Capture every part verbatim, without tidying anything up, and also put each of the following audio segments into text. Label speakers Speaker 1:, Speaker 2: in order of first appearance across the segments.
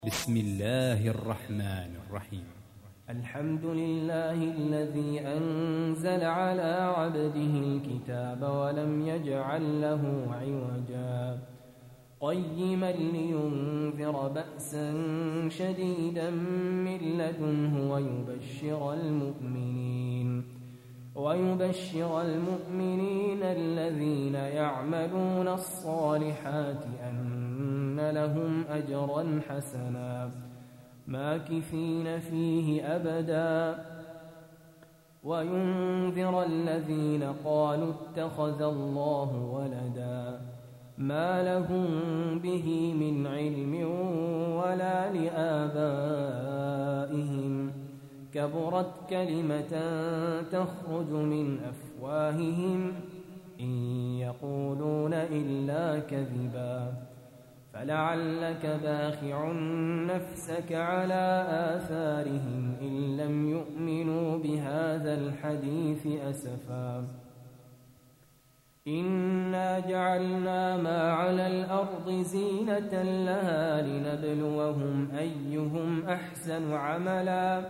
Speaker 1: بسم الله الرحمن الرحيم.
Speaker 2: الحمد لله الذي أنزل على عبده الكتاب ولم يجعل له عوجا قيما لينذر بأسا شديدا من لدنه ويبشر المؤمنين ويبشر المؤمنين الذين يعملون الصالحات أن لهم أجرا حسنا ماكثين فيه أبدا وينذر الذين قالوا اتخذ الله ولدا ما لهم به من علم ولا لآبائهم كبرت كلمة تخرج من أفواههم إن يقولون إلا كذبا فلعلك باخع نفسك على آثارهم إن لم يؤمنوا بهذا الحديث أسفا إنا جعلنا ما على الأرض زينة لها لنبلوهم أيهم أحسن عملا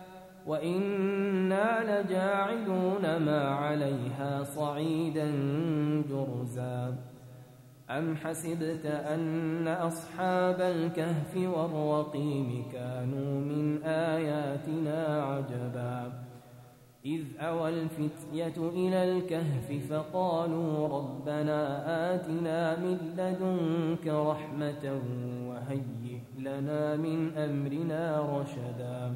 Speaker 2: وإنا لجاعلون ما عليها صعيدا جرزا أم حسبت أن أصحاب الكهف والرقيم كانوا من آياتنا عجبا إذ أوى الفتية إلى الكهف فقالوا ربنا آتنا من لدنك رحمة وهيئ لنا من أمرنا رشدا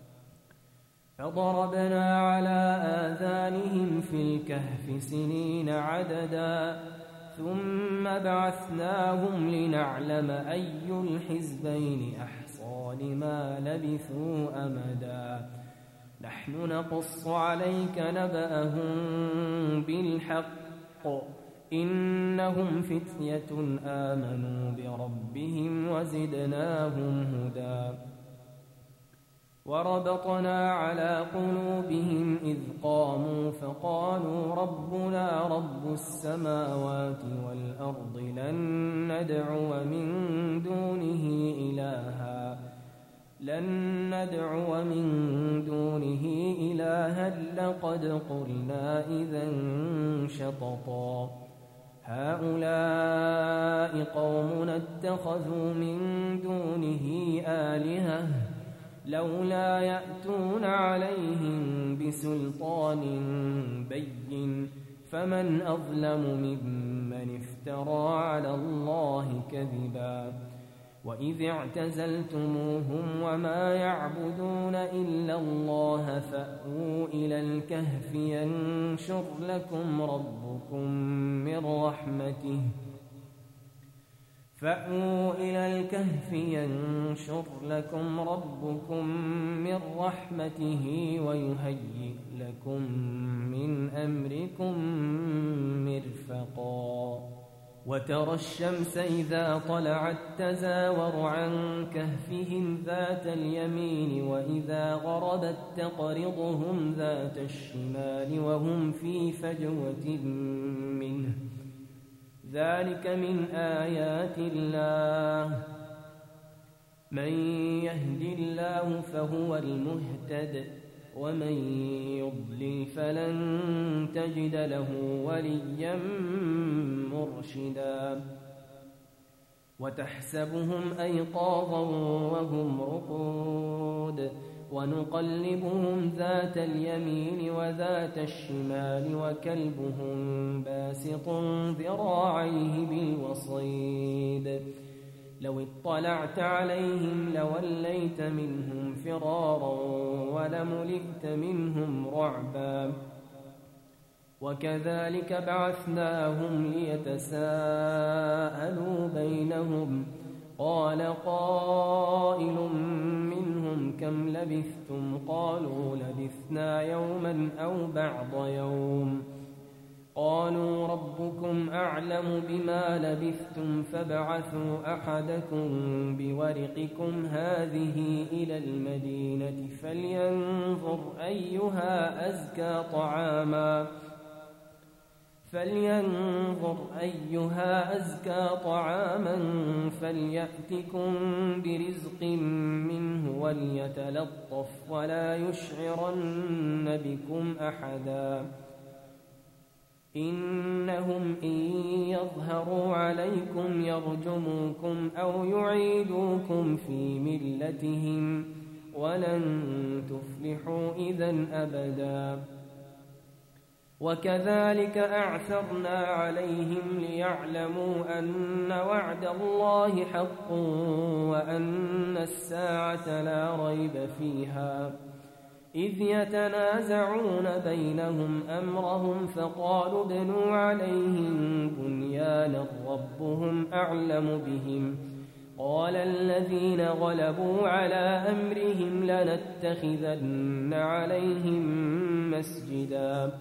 Speaker 2: فضربنا على آذانهم في الكهف سنين عددا ثم بعثناهم لنعلم أي الحزبين أحصى لما لبثوا أمدا نحن نقص عليك نبأهم بالحق إنهم فتية آمنوا بربهم وزدناهم هدى وربطنا على قلوبهم إذ قاموا فقالوا ربنا رب السماوات والأرض لن ندعو من دونه إلها لن ندعو من دونه إلها لقد قلنا إذا شططا هؤلاء قومنا اتخذوا من دونه آلهة لولا يأتون عليهم بسلطان بين فمن أظلم ممن افترى على الله كذبا وإذ اعتزلتموهم وما يعبدون إلا الله فأووا إلى الكهف ينشر لكم ربكم من رحمته فأووا إلى الكهف ينشر لكم ربكم من رحمته ويهيئ لكم من أمركم مرفقا وترى الشمس إذا طلعت تزاور عن كهفهم ذات اليمين وإذا غربت تقرضهم ذات الشمال وهم في فجوة منه ذلك من آيات الله من يهد الله فهو المهتد ومن يضلل فلن تجد له وليا مرشدا وتحسبهم أيقاظا وهم رقود ونقلبهم ذات اليمين وذات الشمال وكلبهم باسط ذراعيه بالوصيد لو اطلعت عليهم لوليت منهم فرارا ولملئت منهم رعبا وكذلك بعثناهم ليتساءلوا بينهم قال قائل منهم كم لبثتم قالوا لبثنا يوما أو بعض يوم قالوا ربكم أعلم بما لبثتم فابعثوا أحدكم بورقكم هذه إلى المدينة فلينظر أيها أزكى طعاما فلينظر أيها أزكى طعاما فليأتكم برزق منه وليتلطف ولا يشعرن بكم أحدا إنهم إن يظهروا عليكم يرجموكم أو يعيدوكم في ملتهم ولن تفلحوا إذن أبدا وكذلك أعثرنا عليهم ليعلموا أن وعد الله حق وأن الساعة لا ريب فيها إذ يتنازعون بينهم أمرهم فقالوا ابنوا عليهم بنيانا ربهم أعلم بهم قال الذين غلبوا على أمرهم لنتخذن عليهم مسجدا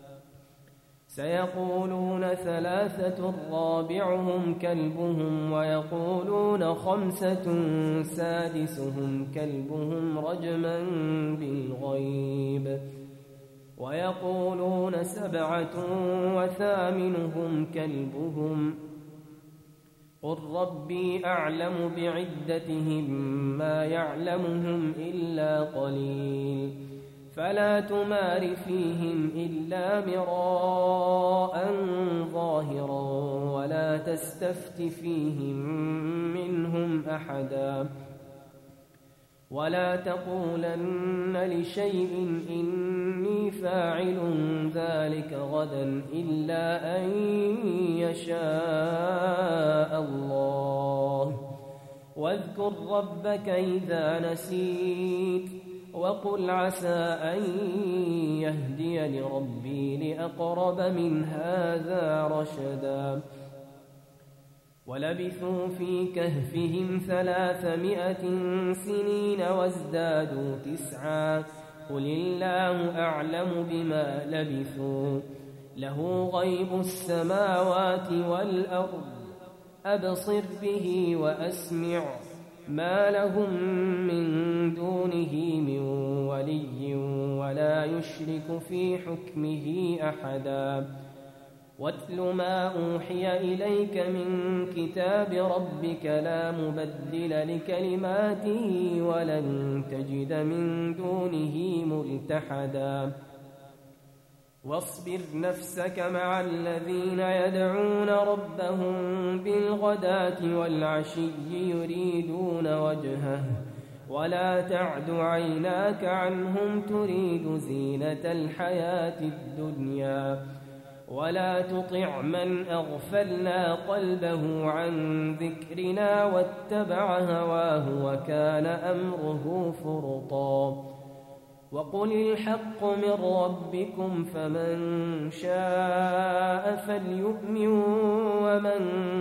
Speaker 2: سيقولون ثلاثة رابعهم كلبهم ويقولون خمسة سادسهم كلبهم رجما بالغيب ويقولون سبعة وثامنهم كلبهم قل ربي أعلم بعدتهم ما يعلمهم إلا قليل فلا تمار فيهم إلا مراء ظاهرا ولا تستفت فيهم منهم أحدا ولا تقولن لشيء إني فاعل ذلك غدا إلا أن يشاء الله واذكر ربك إذا نسيت وقل عسى أن يهديني ربي لأقرب من هذا رشدا ولبثوا في كهفهم ثلاثمائة سنين وازدادوا تسعا قل الله أعلم بما لبثوا له غيب السماوات والأرض أبصر به وأسمع ما لهم من دونه من ولي ولا يشرك في حكمه أحدا واتل ما أوحي إليك من كتاب ربك لا مبدل لكلماته ولن تجد من دونه ملتحدا واصبر نفسك مع الذين يدعون ربهم بالغداة والعشي يريدون وجهه ولا تعد عيناك عنهم تريد زينة الحياة الدنيا ولا تطع من أغفلنا قلبه عن ذكرنا واتبع هواه وكان أمره فرطا وقل الحق من ربكم فمن شاء فليؤمن ومن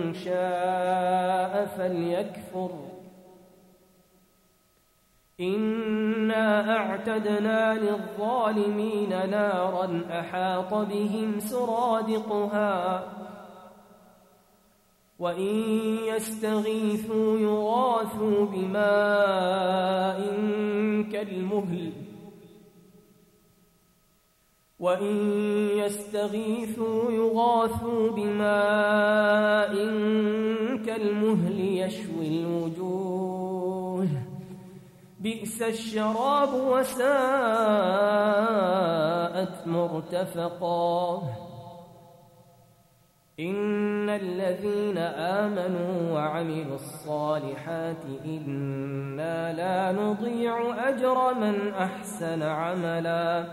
Speaker 2: شاء فليكفر إنا أعتدنا للظالمين نارا أحاط بهم سرادقها وإن يستغيثوا يغاثوا بماء كالمهل وإن يستغيثوا يغاثوا بماء كالمهل يشوي الوجوه بئس الشراب وساءت مرتفقا إن الذين آمنوا وعملوا الصالحات إنا لا نضيع أجر من أحسن عملا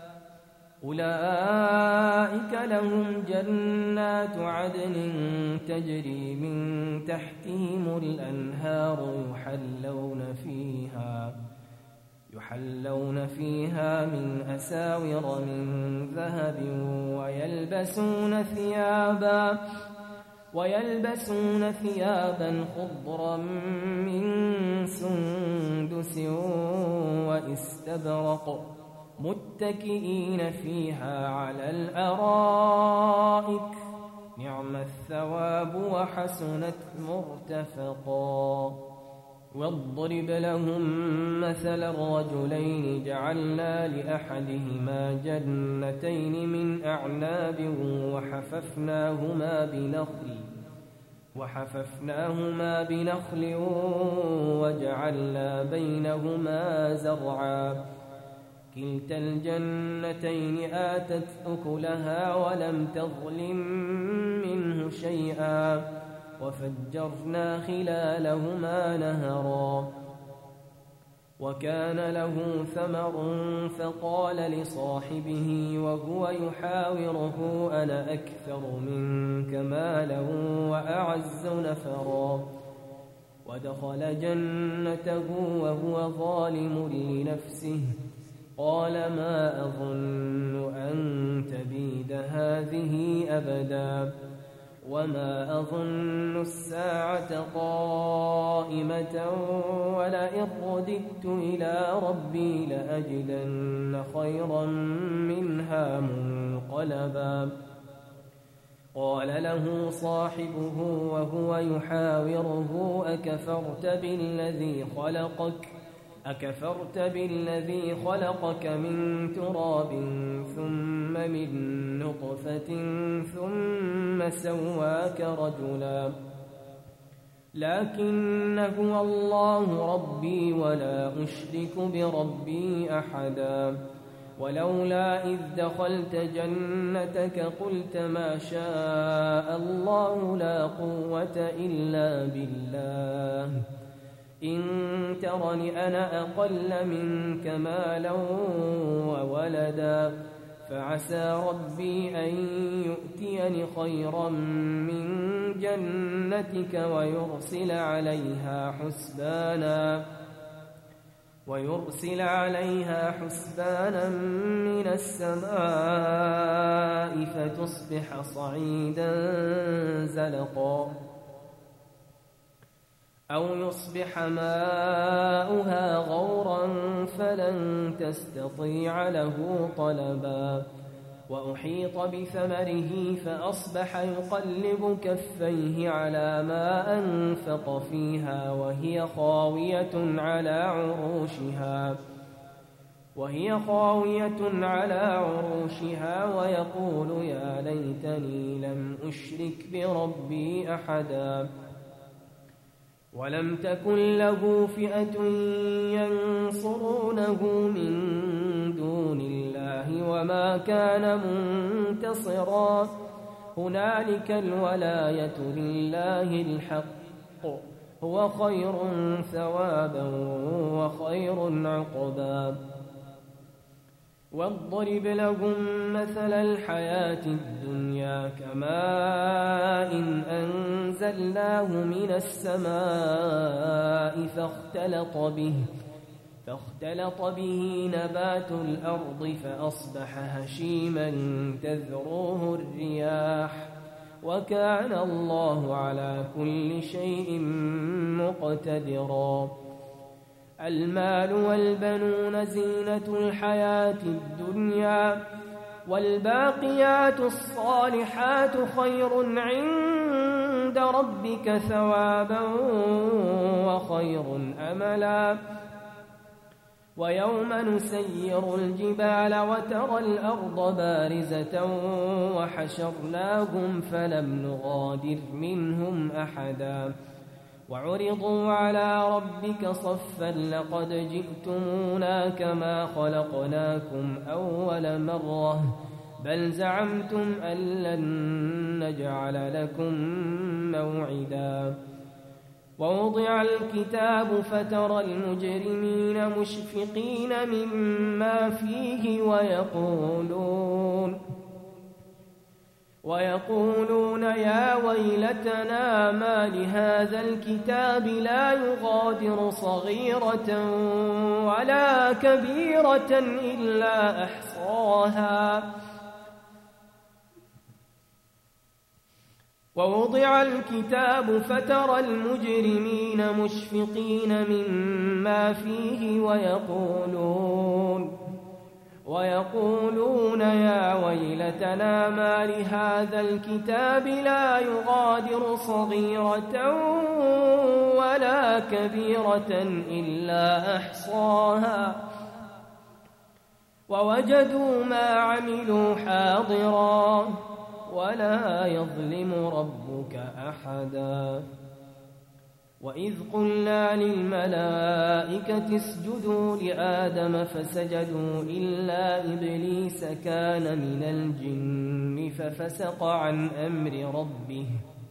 Speaker 2: أولئك لهم جنات عدن تجري من تحتهم الأنهار يحلون فيها يحلون فيها من أساور من ذهب ويلبسون ثيابا ويلبسون ثيابا خضرا من سندس واستبرق متكئين فيها على الأرائك نعم الثواب وحسنت مرتفقا واضرب لهم مثل الرجلين جعلنا لأحدهما جنتين من أعناب وحففناهما بنخل وحففناهما بنخل وجعلنا بينهما زرعا كلتا الجنتين آتت أكلها ولم تظلم منه شيئا وفجرنا خلالهما نهرا وكان له ثمر فقال لصاحبه وهو يحاوره أنا أكثر منك مالا وأعز نفرا ودخل جنته وهو ظالم لنفسه قال ما أظن أن تبيد هذه أبدا وما أظن الساعة قائمة ولئن رددت إلى ربي لأجدن خيرا منها منقلبا قال له صاحبه وهو يحاوره أكفرت بالذي خلقك أكفرت بالذي خلقك من تراب ثم من نطفة ثم سواك رجلا لكن هو الله ربي ولا أشرك بربي أحدا ولولا إذ دخلت جنتك قلت ما شاء الله لا قوة إلا بالله إن ترني أنا أقل منك مالا وولدا فعسى ربي أن يؤتيني خيرا من جنتك ويرسل عليها حسبانا ويرسل عليها حسبانا من السماء فتصبح صعيدا زلقا أو يصبح ماؤها غورا فلن تستطيع له طلبا وأحيط بثمره فأصبح يقلب كفيه على ما أنفق فيها وهي خاوية على عروشها وهي خاوية على عروشها ويقول يا ليتني لم أشرك بربي أحدا ولم تكن له فئة ينصرونه من دون الله وما كان منتصرا هنالك الولاية لله الحق هو خير ثوابا وخير عقبا واضرب لهم مثل الحياة الدنيا كماء إن أنزلناه من السماء فاختلط به فاختلط به نبات الأرض فأصبح هشيما تذروه الرياح وكان الله على كل شيء مقتدرا المال والبنون زينة الحياة الدنيا والباقيات الصالحات خير عند ربك ثوابا وخير أملا ويوم نسير الجبال وترى الأرض بارزة وحشرناهم فلم نغادر منهم أحدا وعرضوا على ربك صفا لقد جئتمونا كما خلقناكم أول مرة بل زعمتم أن لن نجعل لكم موعدا ووضع الكتاب فترى المجرمين مشفقين مما فيه ويقولون ويقولون يا ويلتنا ما لهذا الكتاب لا يغادر صغيرة ولا كبيرة إلا أحصاها ووضع الكتاب فترى المجرمين مشفقين مما فيه ويقولون ويقولون يا ويلتنا ما لهذا الكتاب لا يغادر صغيرة ولا كبيرة إلا أحصاها ووجدوا ما عملوا حاضرا ولا يظلم ربك أحدا. وإذ قلنا للملائكة اسجدوا لآدم فسجدوا إلا إبليس كان من الجن ففسق عن أمر ربه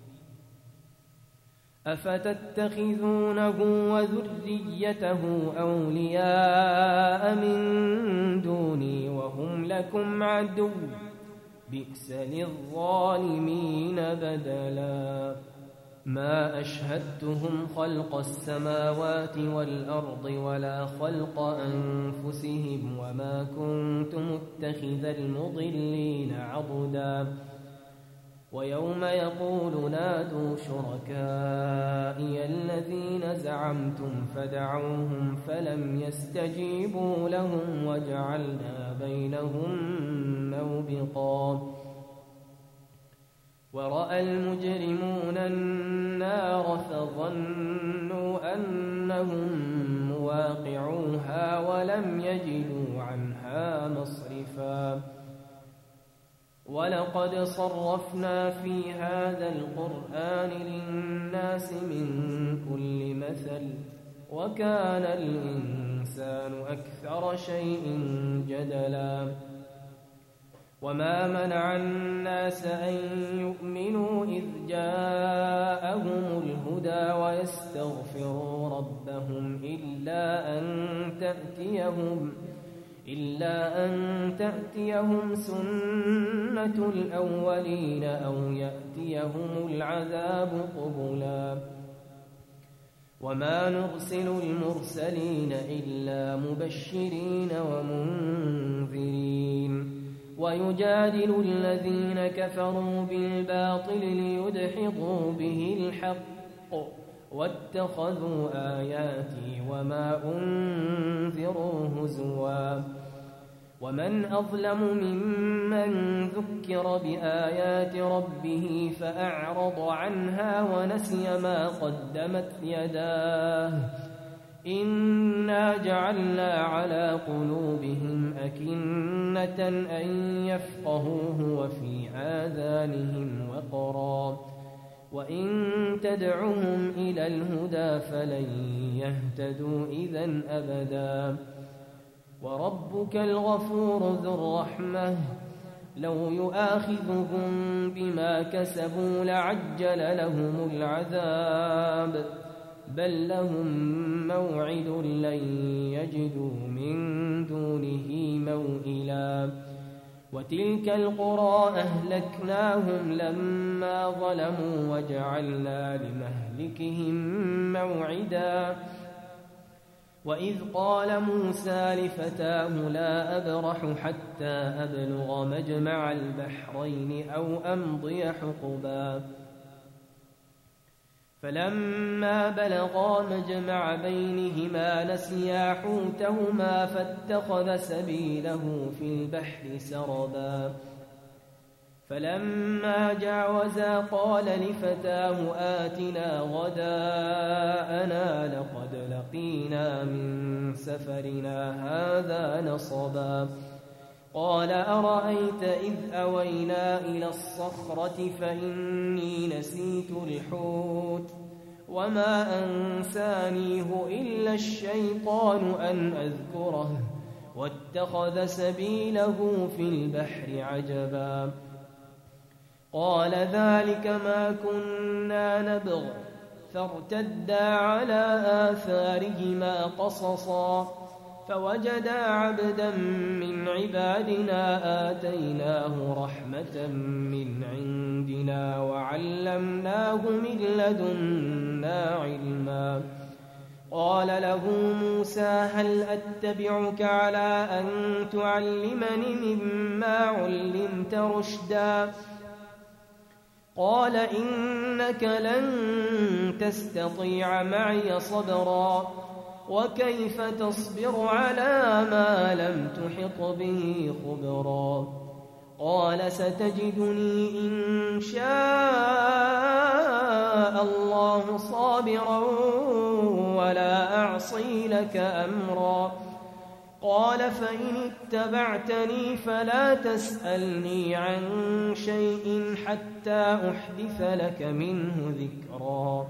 Speaker 2: أفتتخذونه وذريته أولياء من دوني وهم لكم عدو بئس للظالمين بدلا. ما أشهدتهم خلق السماوات والأرض ولا خلق أنفسهم وما كنت متخذ المضلين عضدا. ويوم يقول نادوا شركائي الذين زعمتم فدعوهم فلم يستجيبوا لهم وجعلنا بينهم موبقا. ورأى المجرمون النار فظنوا أنهم مواقعوها ولم يجدوا عنها مصرفا. ولقد صرفنا في هذا القرآن للناس من كل مثل وكان الإنسان أكثر شيء جدلا. وما منع الناس أن يؤمنوا إذ جاءهم الهدى ويستغفروا ربهم إلا أن تأتيهم إلا أن تأتيهم سنة الأولين أو يأتيهم العذاب قبلا. وما نرسل المرسلين إلا مبشرين ومنذرين ويجادل الذين كفروا بالباطل ليدحضوا به الحق واتخذوا آياتي وما أنذروا هزوا. ومن أظلم ممن ذكر بآيات ربه فأعرض عنها ونسي ما قدمت يداه إنا جعلنا على قلوبهم أكنة أن يفقهوه وفي آذانهم وقرا وإن تدعهم إلى الهدى فلن يهتدوا إذن أبدا. وربك الغفور ذو الرحمة لو يؤاخذهم بما كسبوا لعجل لهم العذاب بل لهم موعد لن يجدوا من دونه موئلا. وتلك القرى أهلكناهم لما ظلموا وجعلنا لمهلكهم موعدا. وإذ قال موسى لفتاه لا أبرح حتى أبلغ مجمع البحرين أو أمضي حقبا. فلما بلغا مجمع بينهما نسيا حوتهما فاتخذ سبيله في البحر سربا. فلما جاوزا قال لفتاه آتنا غداءنا لقد لقينا من سفرنا هذا نصبا. قال أرأيت إذ أوينا إلى الصخرة فإني نسيت الحوت وما أنسانيه إلا الشيطان أن أذكره واتخذ سبيله في البحر عجبا. قال ذلك ما كنا نبغ فارتدا على آثارهما قصصا فوجدا عبدا من عبادنا آتيناه رحمة من عندنا وعلمناه من لدنا علما. قال له موسى هل أتبعك على أن تعلمني مما علمت رشدا؟ قال إنك لن تستطيع معي صبرا وكيف تصبر على ما لم تحط به خبرا قال ستجدني إن شاء الله صابرا ولا أعصي لك أمرا قال فإن اتبعتني فلا تسألني عن شيء حتى أحدث لك منه ذكرا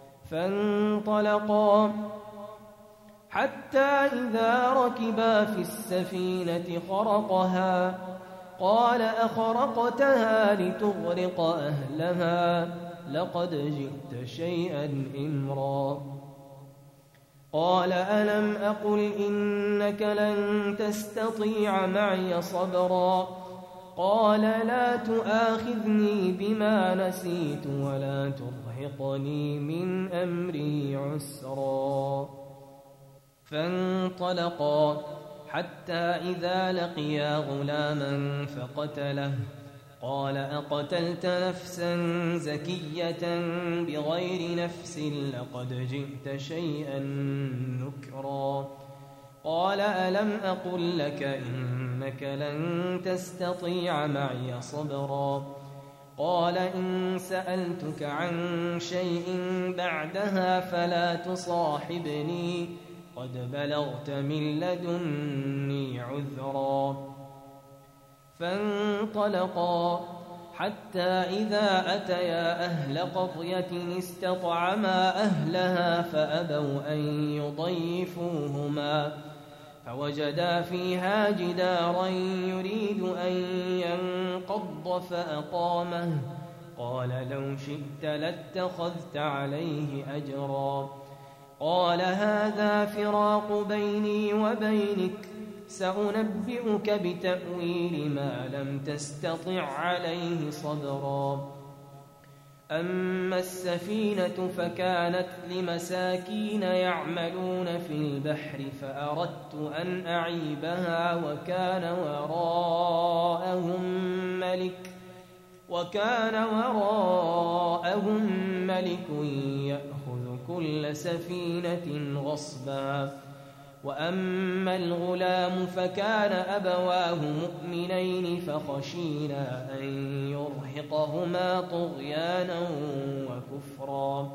Speaker 2: فانطلقا حتى إذا ركبا في السفينة خرقها قال أخرقتها لتغرق أهلها لقد جئت شيئا إمرا قال ألم أقل إنك لن تستطيع معي صبرا قال لا تؤاخذني بما نسيت ولا ترهقني من أمري عسرا فانطلقا حتى إذا لقيا غلاما فقتله قال أقتلت نفسا زكية بغير نفس لقد جئت شيئا نكرا قال ألم أقل لك إنك لن تستطيع معي صبرا قال إن سألتك عن شيء بعدها فلا تصاحبني قد بلغت من لدني عذرا فانطلقا حتى إذا أتيا أهل قرية استطعما أهلها فأبوا أن يضيفوهما فوجدا فيها جدارا يريد أن ينقض فأقامه قال لو شئت لاتخذت عليه أجرا قال هذا فراق بيني وبينك سأنبئك بتأويل ما لم تستطع عليه صبرا أما السفينة فكانت لمساكين يعملون في البحر فأردت أن أعيبها وكان وراءهم ملك وكان وراءهم ملك يأخذ كل سفينة غصبا وأما الغلام فكان أبواه مؤمنين فخشينا أن يرهقهما طغيانا وكفرا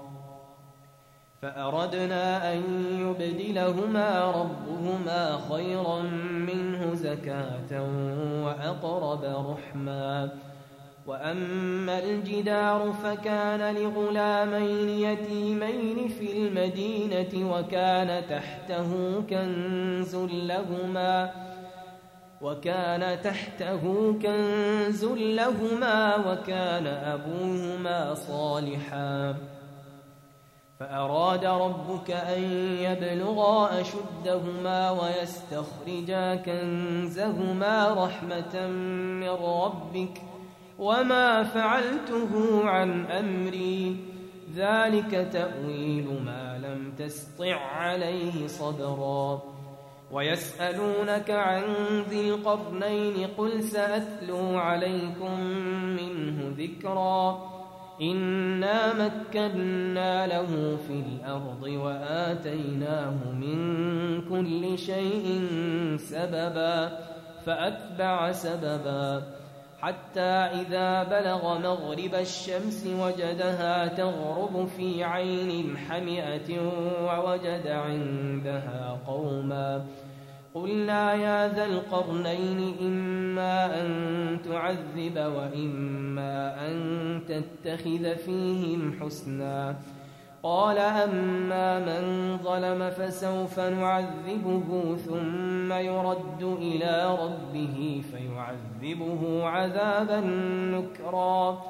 Speaker 2: فأردنا أن يبدلهما ربهما خيرا منه زكاة وأقرب رحما وأما الجدار فكان لغلامين يتيمين في المدينة وكان تحته كنز لهما وكان تحته كنز لهما وكان أبوهما صالحا فأراد ربك أن يبلغا أشدهما ويستخرجا كنزهما رحمة من ربك وما فعلته عن أمري ذلك تأويل ما لم تسطع عليه صبرا ويسألونك عن ذي القرنين قل سأتلو عليكم منه ذكرا إنا مكنا له في الأرض وآتيناه من كل شيء سببا فأتبع سببا حتى إذا بلغ مغرب الشمس وجدها تغرب في عين حمئة ووجد عندها قوما قلنا يا ذا القرنين إما أن تعذب وإما أن تتخذ فيهم حسنا قال أما من ظلم فسوف نعذبه ثم يرد إلى ربه فيعذبه عذابا نكرا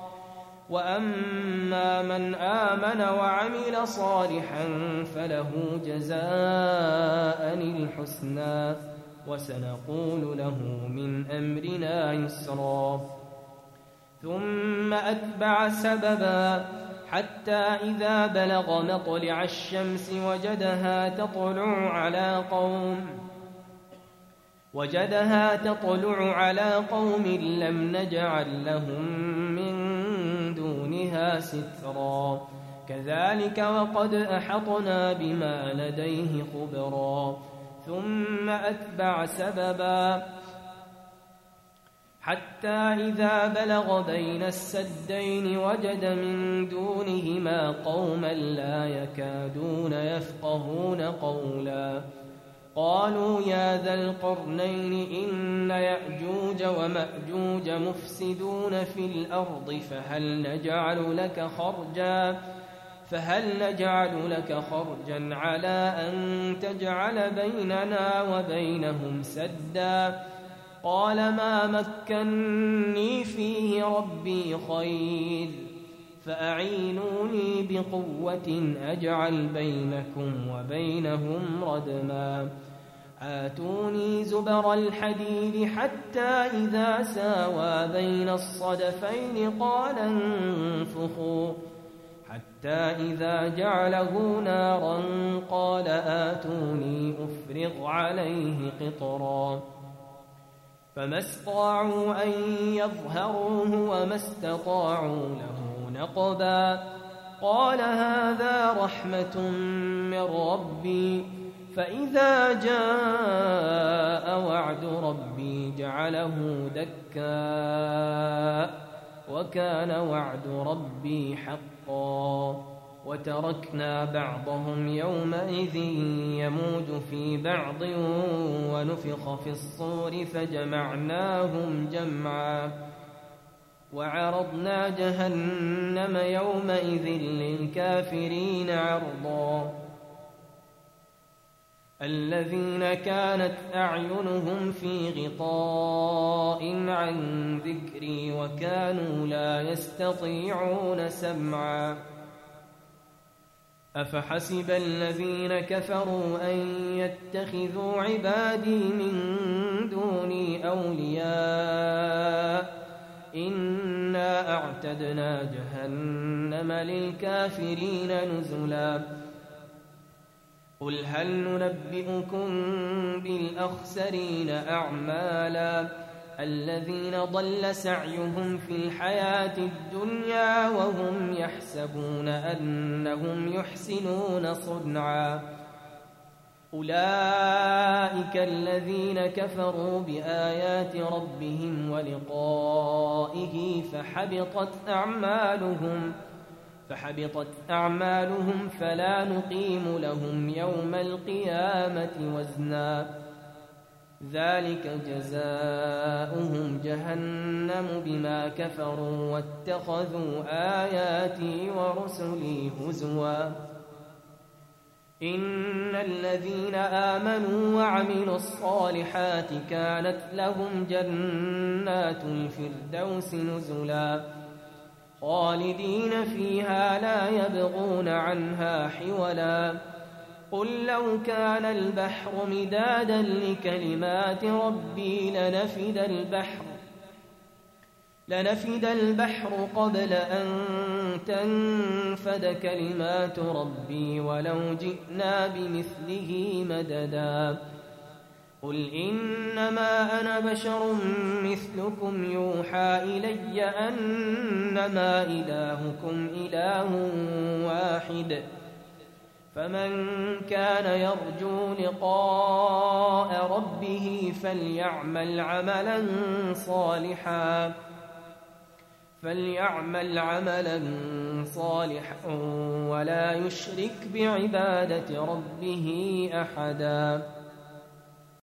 Speaker 2: وأما من آمن وعمل صالحا فله جزاء الحسنى وسنقول له من أمرنا يسرا ثم أتبع سببا حتى إذا بلغ مطلع الشمس وجدها تطلع على قوم وجدها تطلع على قوم لم نجعل لهم من دونها سترا كذلك وقد أحطنا بما لديه خبرا ثم أتبع سببا حتى إذا بلغ بين السدين وجد من دونهما قوما لا يكادون يفقهون قولا قالوا يا ذا القرنين إن يأجوج ومأجوج مفسدون في الأرض فهل نجعل لك خرجا فهل نجعل لك خرجا على أن تجعل بيننا وبينهم سدا قال ما مكني فيه ربي خير فأعينوني بقوة أجعل بينكم وبينهم ردما آتوني زبر الحديد حتى إذا ساوى بين الصدفين قال انفخوا حتى إذا جعله نارا قال آتوني أفرغ عليه قطرا فما استطاعوا أن يظهروه وما استطاعوا له نقبا قال هذا رحمة من ربي فإذا جاء وعد ربي جعله دكا وكان وعد ربي حقا وتركنا بعضهم يومئذ يموج في بعض ونفخ في الصور فجمعناهم جمعا وعرضنا جهنم يومئذ للكافرين عرضا الذين كانت أعينهم في غطاء عن ذكري وكانوا لا يستطيعون سمعا أفحسب الذين كفروا أن يتخذوا عبادي من دوني أولياء إنا أعتدنا جهنم للكافرين نزلا قل هل ننبئكم بالأخسرين أعمالا الذين ضل سعيهم في الحياة الدنيا وهم يحسبون أنهم يحسنون صنعا أولئك الذين كفروا بآيات ربهم ولقائه فحبطت أعمالهم فحبطت أعمالهم فلا نقيم لهم يوم القيامة وزنا ذلك جزاؤهم جهنم بما كفروا واتخذوا آياتي ورسلي هزوا إن الذين آمنوا وعملوا الصالحات كانت لهم جنات الفردوس نزلا خالدين فيها لا يبغون عنها حولا قل لو كان البحر مدادا لكلمات ربي لنفد البحر لنفد البحر قبل أن تنفد كلمات ربي ولو جئنا بمثله مددا قل إنما أنا بشر مثلكم يوحى إلي أنما إلهكم إله واحد فمن كان يرجو لقاء ربه فليعمل عملا صالحا فليعمل عملا صالحا ولا يشرك بعبادة ربه أحدا.